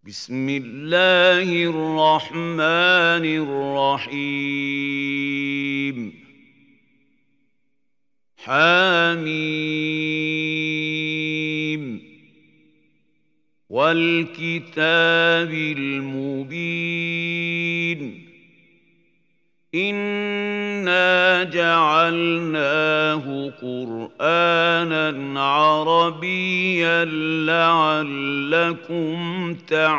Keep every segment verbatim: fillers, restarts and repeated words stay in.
بسم الله الرحمن الرحيم حميم والكتاب المبين إنا جعلناه قرآنا عربيا لعلكم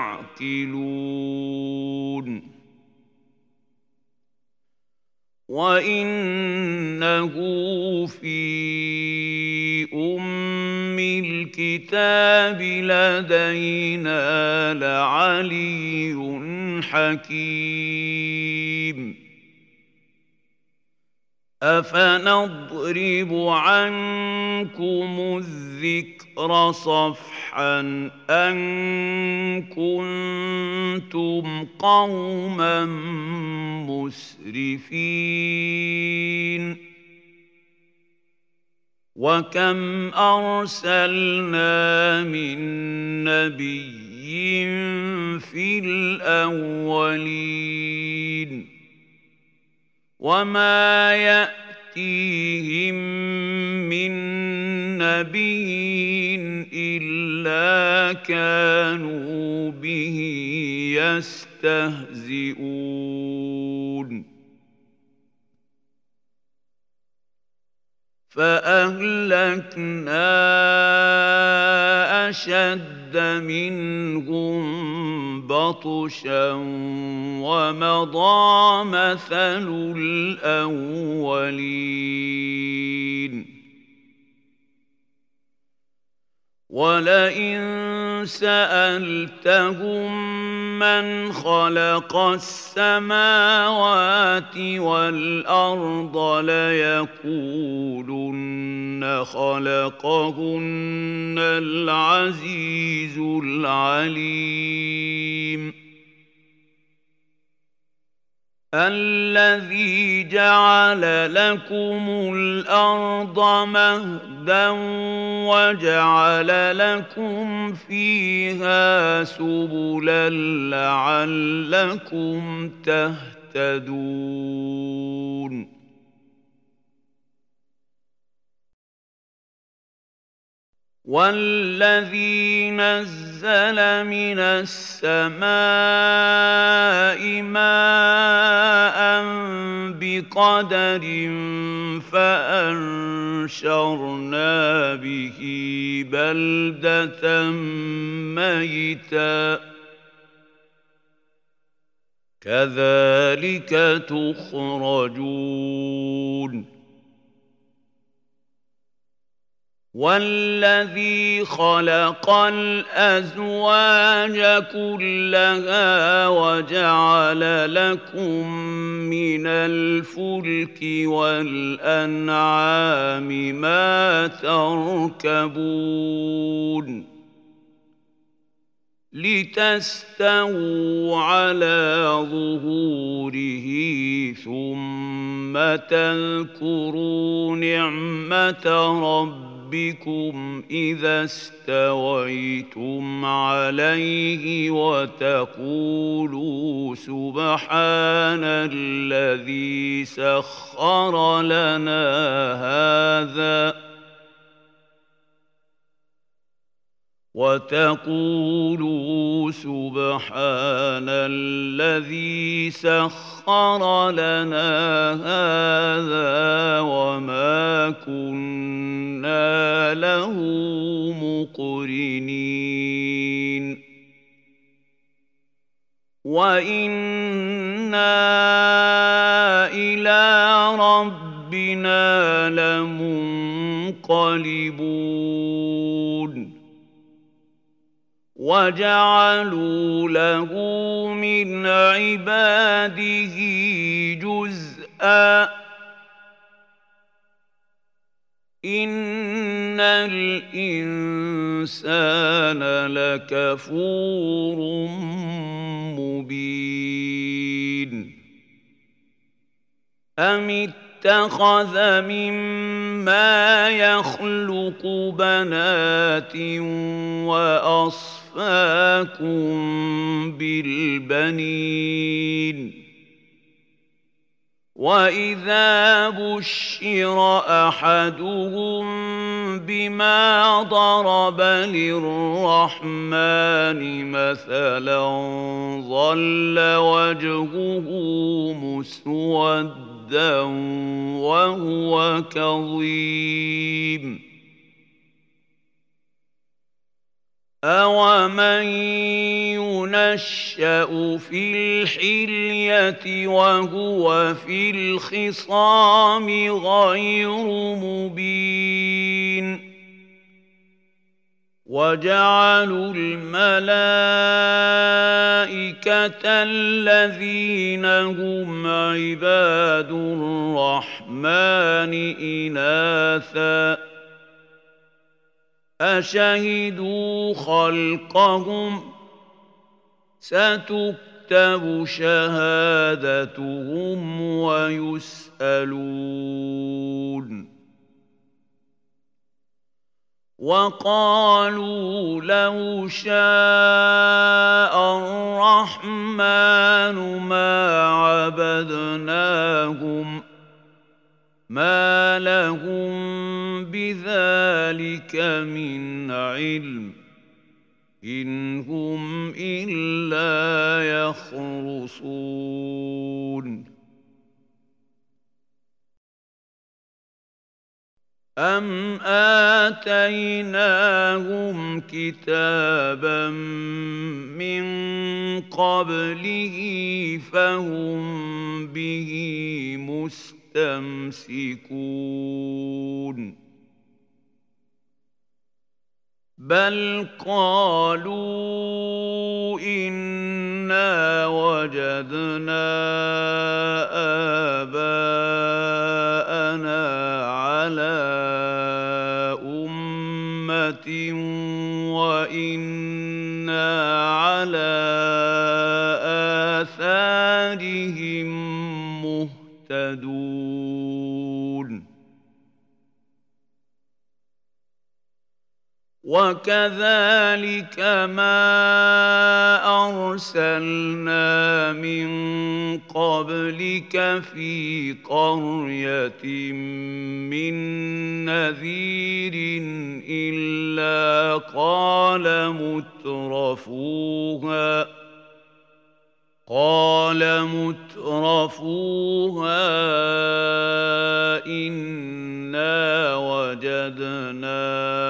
تعقلون وإنه في أم الكتاب لدينا لعلي حكيم أفنضرب عنكم الذكر صفحا أن كنتم قوما مسرفين وكم أرسلنا من نبي في الأولين وما يأتيهم من نبي إلا كانوا به يستهزئون فأهلكنا أشد منهم بطشا ومضى مثل الأولين ولئن سألتهم من خلق السماوات والأرض ليقولن خلقهن العزيز العليم الذي جعل لكم الأرض مهدا وجعل لكم فيها سبلا لعلكم تهتدون والذي نزل من السماء ماء بقدر فأنشرنا به بلدة ميتا كذلك تخرجون والذي خلق الأزواج كلها وجعل لكم من الفلك والأنعام ما تركبون لتستووا على ظهوره ثم تذكروا نعمة ربكم ربكم إذا استويتم عليه وتقولوا سبحان الذي سخر لنا هذا وتقولوا سبحان الذي سخر لنا هذا وما كنا له مقرنين وإنا إلى ربنا لمنقلبون وجعلوا له من عباده جزءا إن الإنسان لكفور مبين أم اتخذ مما يخلق بنات وأصفاكم بالبنين وإذا بشر أحدهم بما ضرب للرحمن مثلا ظل وجهه مسودا وهو كظيم أَوَمَن يُنَشَّأُ فِي الْحِلْيَةِ وَهُوَ فِي الْخِصَامِ غَيْرُ مُبِينٍ وَجَعَلُوا الْمَلَائِكَةَ الَّذِينَ هُمْ عِبَادُ الرَّحْمَنِ إِنَاثًا أشهدوا خلقهم ستكتب شهادتهم ويسألون وقالوا لو شاء الرحمن ما عبدناهم ما لهم بذلك من علم إن هم إلا يخرصون أم آتيناهم كتابا من قبله فهم به مستمسكون بل قالوا إنا وجدنا آباءنا على أمة وإنا على آثارهم مهتدون وكذلك ما أرسلنا من قبلك في قرية من نذير إلا قال مترفوها قال مترفوها إنا وجدنا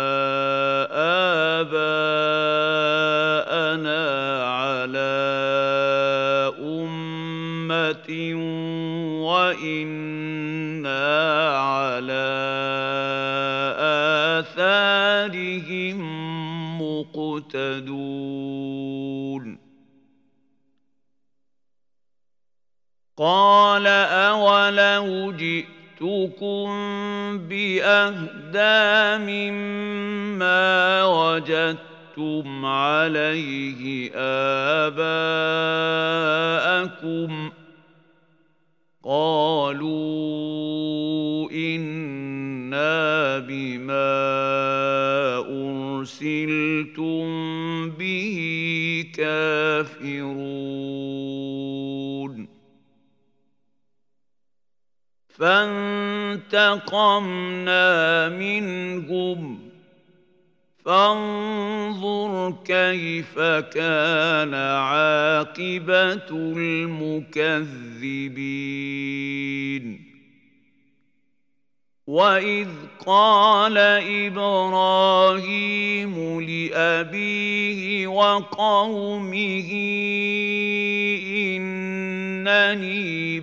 آباءنا على أمة وإنا على آثارهم مقتدون قال أولو جئتكم بأهدى مما وجدتم عليه آباءكم قالوا إنا بما أرسلتم به كافرون فانتقمنا منهم فانظر كيف كان عاقبة المكذبين وإذ قال إبراهيم لأبيه وقومه إنني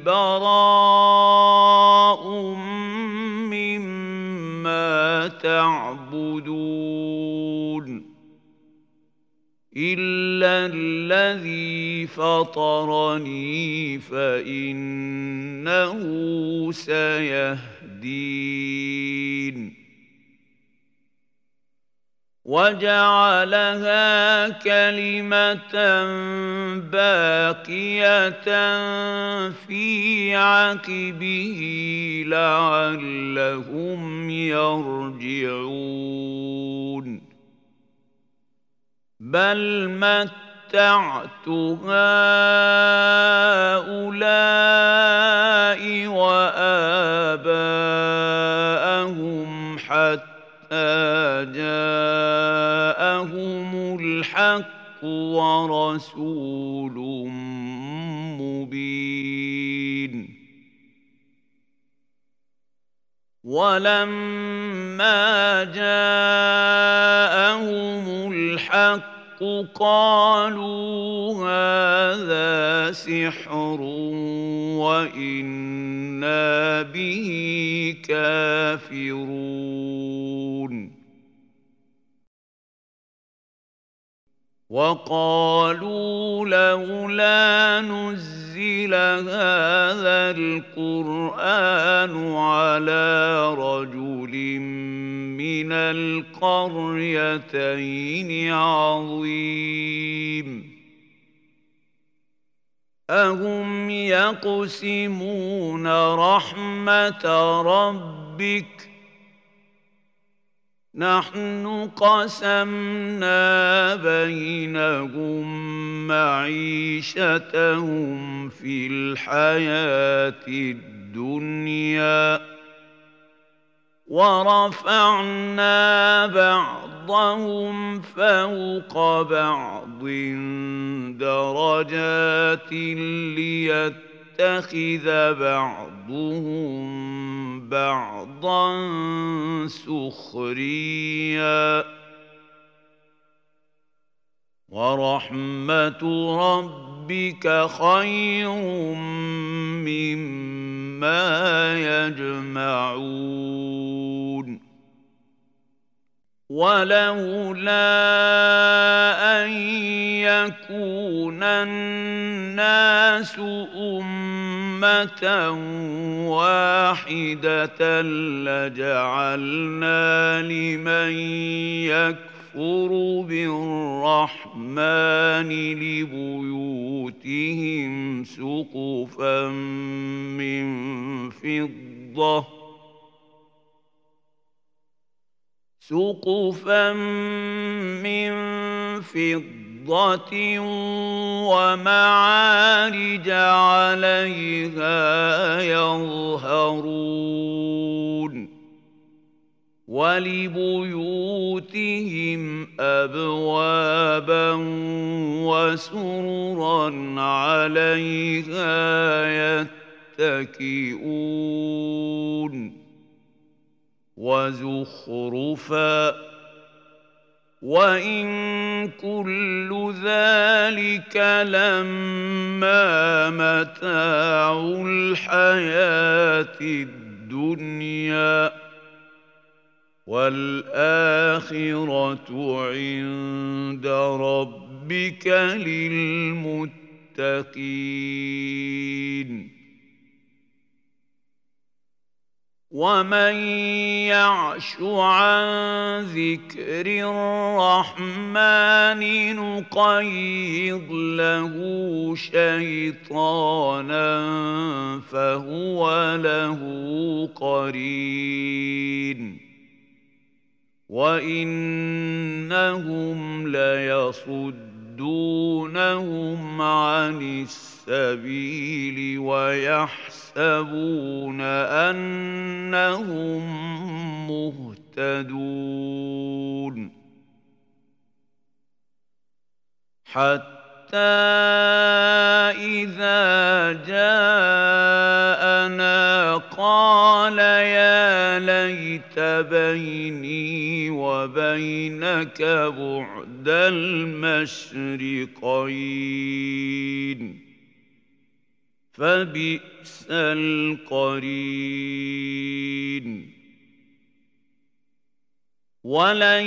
براء مما تعبدون إلا الذي فطرني فإنه سيهدين وجعلها كلمة باقية في عقبه لعلهم يرجعون بل متعت هؤلاء وآباءهم حتى جاءهم الحق ورسول مبين ولما جاءهم الحق قالوا هذا سحر وإنا به كافرون وقالوا لولا نزل هذا القرآن على رجل من القريتين عظيم أهم يقسمون رحمة ربك نحن قسمنا بينهم معيشتهم في الحياة الدنيا ورفعنا بعضهم فوق بعض درجات ليتخذ بعضهم بعضا سخريا ورحمة ربك خير مما يجمعون ولولا أن يكون الناس أمة واحدة لجعلنا لمن يكفر بالرحمن لبيوتهم سقفا من فضة سقفا من فضة ومعارج عليها يظهرون ولبيوتهم أبوابا وسررا عليها يتكئون وزخرفا وإن كل ذلك لما متاع الحياة الدنيا والآخرة عند ربك للمتقين ومن يعش عن ذكر الرحمن نقيض له شيطانا فهو له قرين وإنهم ليصدونهم عن السبيل ويحسبون أنهم مهتدون حتى إذا جاءنا قال يا ليت بيني وبينك بعد المشرقين فبئس القرين ولن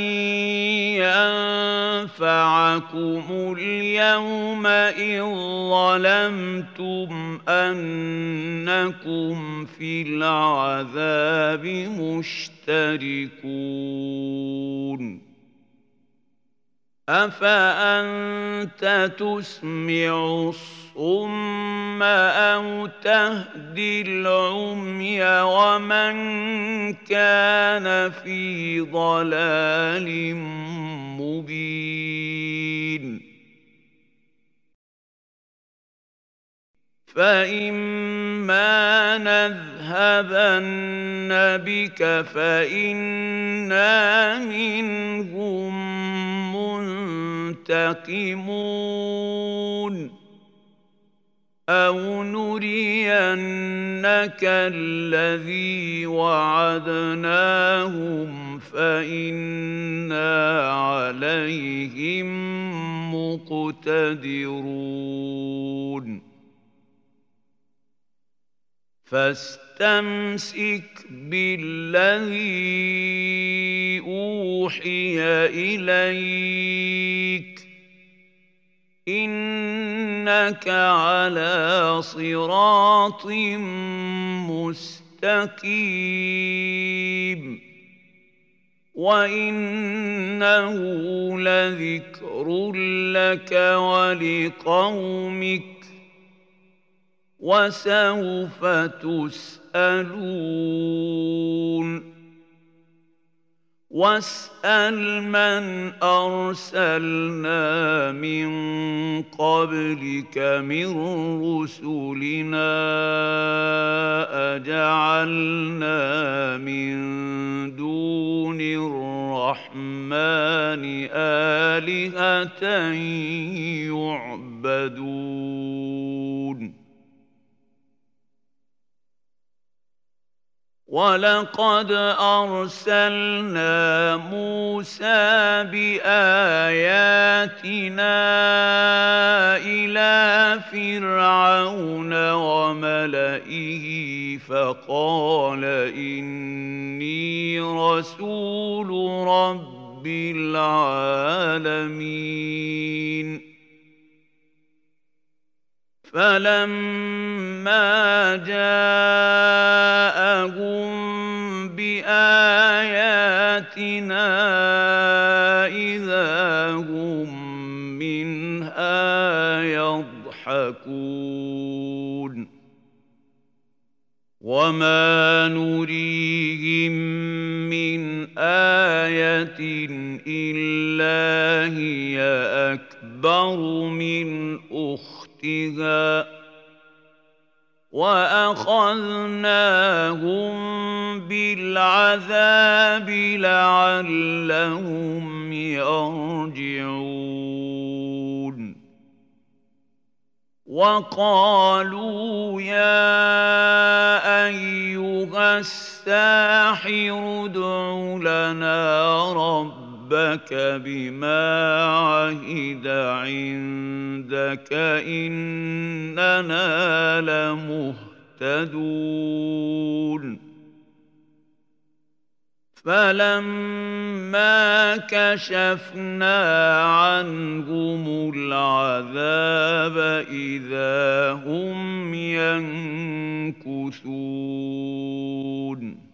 ينفعكم اليوم إذ ظلمتم أنكم في العذاب مشتركون أفأنت تسمع الصم أو تهدي العمي ومن كان في ضلال مبين فإما نذهبن بك فإنا منهم منتقمون أو نرينك الذي وعدناهم فإنا عليهم مقتدرون فاستمسك بالذي أوحي إليك إنك على صراط مستقيم وإنه لذكر لك ولقومك وسوف تسألون واسأل من أرسلنا من قبلك من رسلنا أجعلنا من دون الرحمن آلهة يعبدون ولقد أرسلنا موسى بآياتنا إلى فرعون وملئه فقال إني رسول رب العالمين فلما جاءهم بآياتنا إذا هم منها يضحكون وما نريهم من آية إلا هي أكبر من أختها وأخذناهم بالعذاب لعلهم يرجعون وقالوا يا أيها الساحر ادع لنا ربك ربك بما عهد عندك إننا لمهتدون فلما كشفنا عنهم العذاب إذا هم ينكثون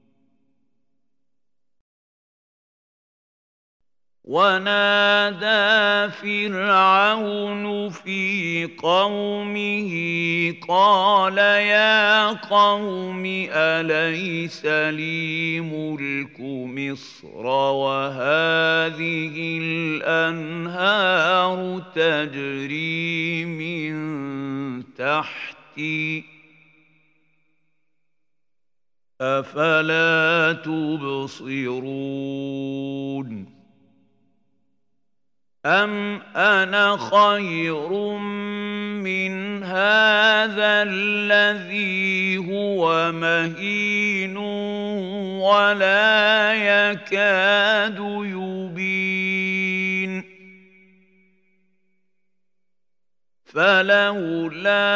ونادى فرعون في قومه قال يا قوم أليس لي ملك مصر وهذه الأنهار تجري من تحتي أفلا تبصرون أم أنا خير من هذا الذي هو مهين ولا يكاد يبين فلولا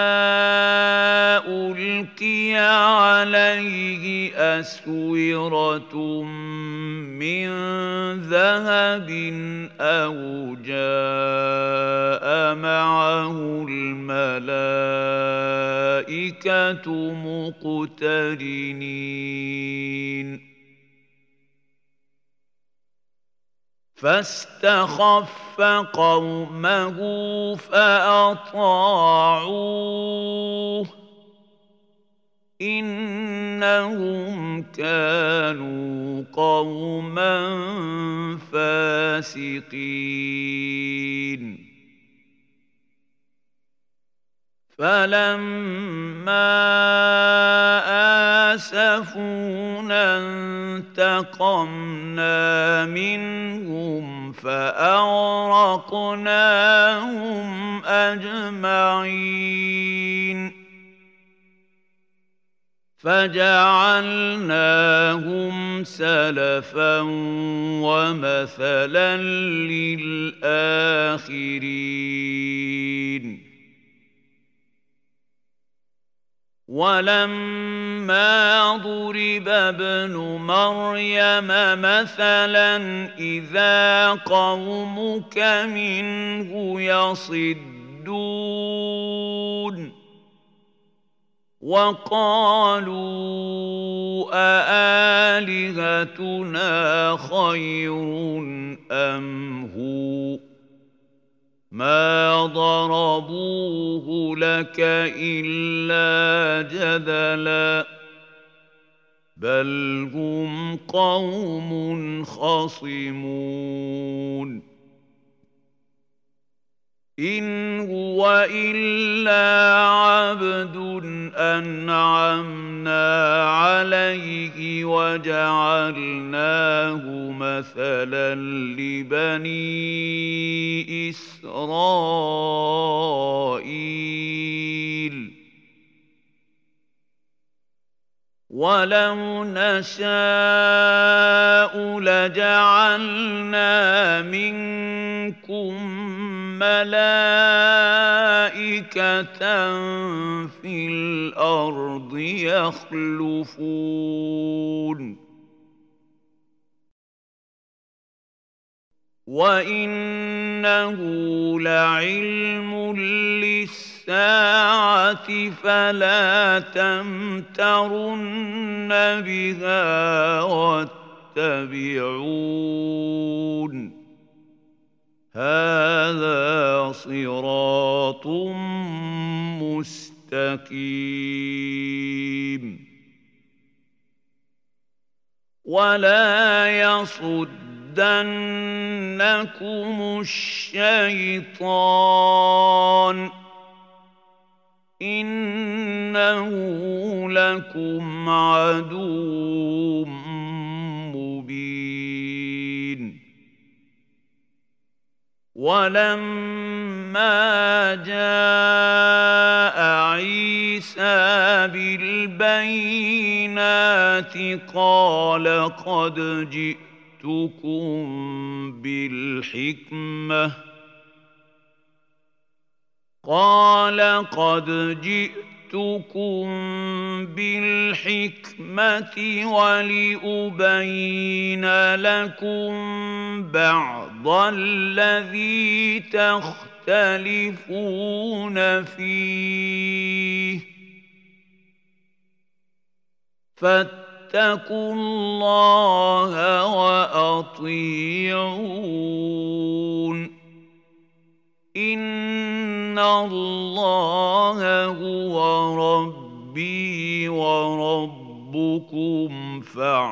ألقي عليه أسورة من ذهب أو جاء معه الملائكة مقترنين فاستخف قومه فأطاعوه إنهم كانوا قوما فاسقين فلما آسفونا انتقمنا منهم فأغرقناهم أجمعين فجعلناهم سلفا ومثلا للآخرين ولما ضرب ابن مريم مثلا إذا قومك منه يصدون وقالوا أآلهتنا خير أم هو ما ضربوه لك إلا جدلا بل هم قوم خصمون إن هو إلا عبد أنعمنا عليه وجعلناه مثلا لبني إسرائيل ولو نشاء لجعلنا منكم ملائكة في الأرض يخلفون وإنه لعلم للساعة فلا تمترن بها واتبعون هذا صراط مستقيم ولا يصدنكم الشيطان إنه لكم عدو مبين ولما جاء عيسى بالبينات قال قد جئتكم بالحكمة قال قد جئتكم بالحكمة ولأبين لكم بعض الذي تختلفون فيه فاتقوا الله وأطيعون إن الله هو ربي وربكم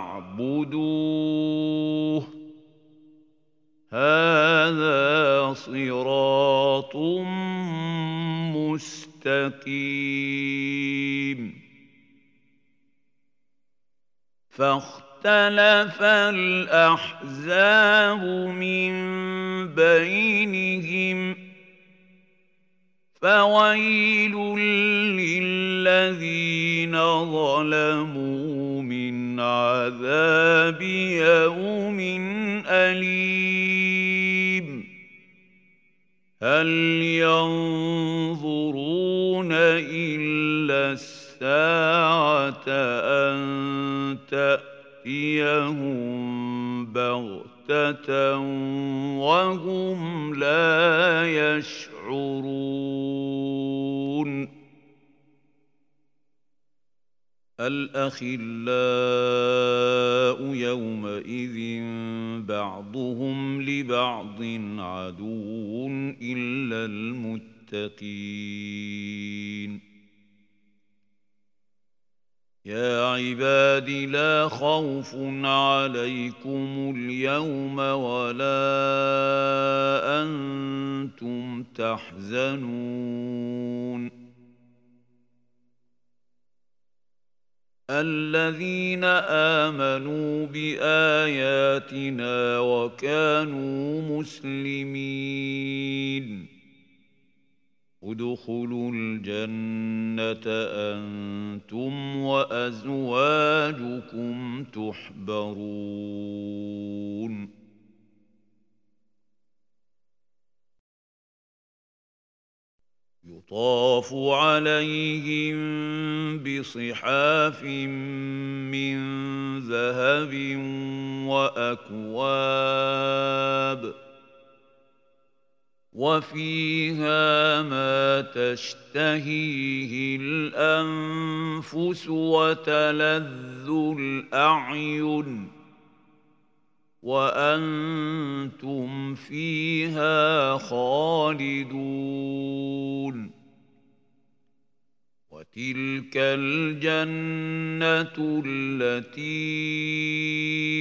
فاعبدوه هذا صراط مستقيم فاختلف الأحزاب من بينهم فويل للذين ظلموا من عذاب يوم أليم هل ينظرون إلا الساعة أن تأتيهم بغتة وهم لا يشعرون الأخلاء يومئذ بعضهم لبعض عدو إلا المتقين يا عباد لا خوف عليكم اليوم ولا أنتم تحزنون الذين آمنوا بآياتنا وكانوا مسلمين ادخلوا الجنة أنتم وأزواجكم تحبرون يطاف عليهم بصحاف من ذهب وأكواب وفيها ما تشتهيه الأنفس وتلذ الأعين وأنتم فيها خالدون وتلك الجنة التي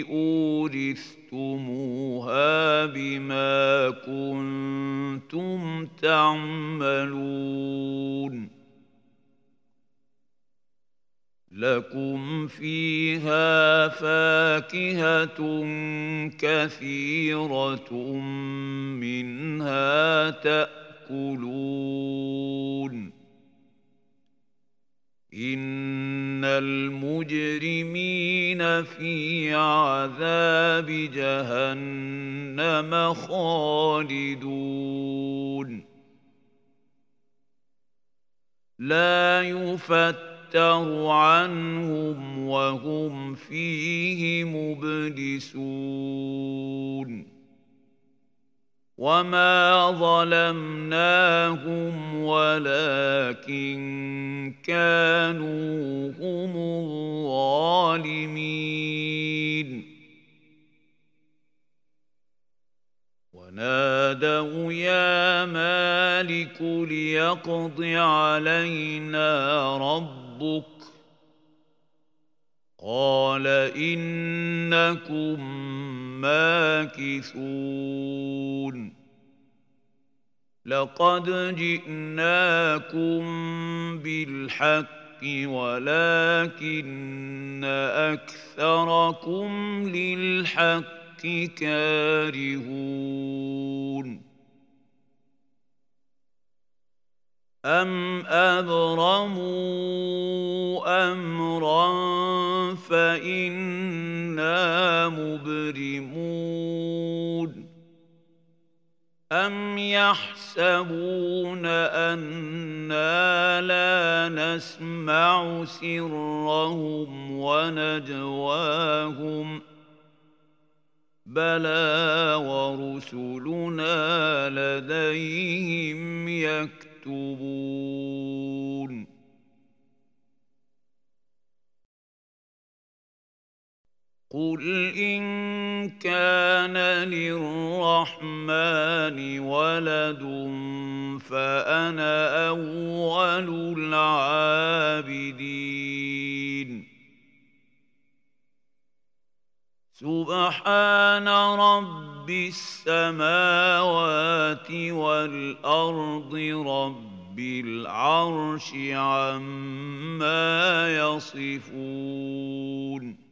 أورثتموها بما كنتم تعملون لكم فيها فاكهة كثيرة منها تأكلون إن المجرمين في عذاب جهنم خالدون لا يفتر عنهم وهم فيه مبلسون وما ظلمناهم ولكن كانوا هم الظالمين ونادوا يا مالك ليقض علينا ربك قال إنكم ماكثون لقد جئناكم بالحق ولكن أكثركم للحق كارهون أم أبرموا أمرا فإنا مبرمون أم يحسبون أنا لا نسمع سرهم ونجواهم بلى ورسلنا لديهم يكتبون قل إن كان للرحمن ولد فأنا أول العابدين سبحان رب السماوات والأرض رب العرش عما يصفون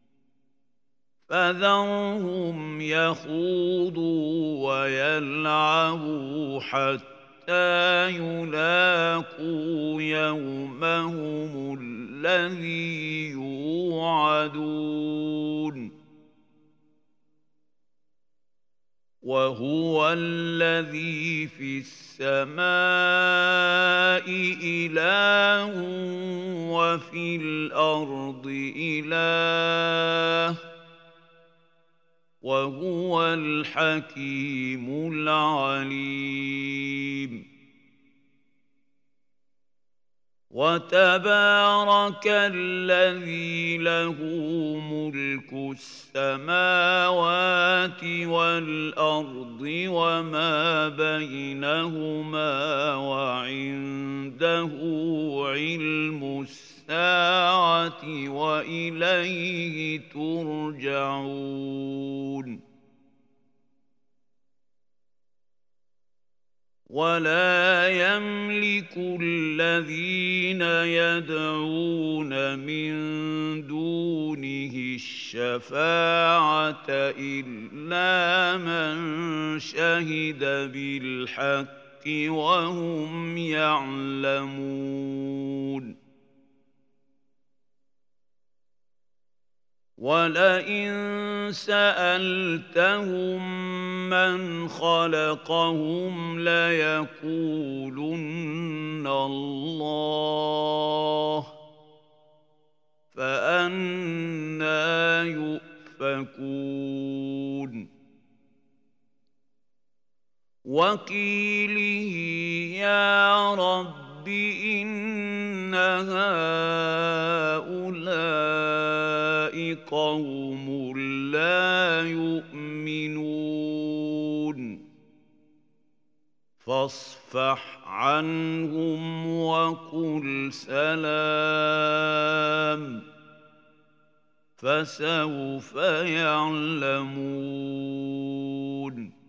فذرهم يخوضوا ويلعبوا حتى يلاقوا يومهم الذي يوعدون وهو الذي في السماء إله وفي الأرض إله وهو الحكيم العليم وتبارك الذي له ملك السماوات والأرض وما بينهما وعنده علم الساعة وإليه ترجعون ولا يملك الذين يدعون من دونه الشفاعة إلا من شهد بالحق وهم يعلمون ولئن سألتهم من خلقهم ليقولن الله فأنى يؤفكون وقيله يا رب إن هؤلاء قوم لا يؤمنون فاصفح عنهم وقل سلام فسوف يعلمون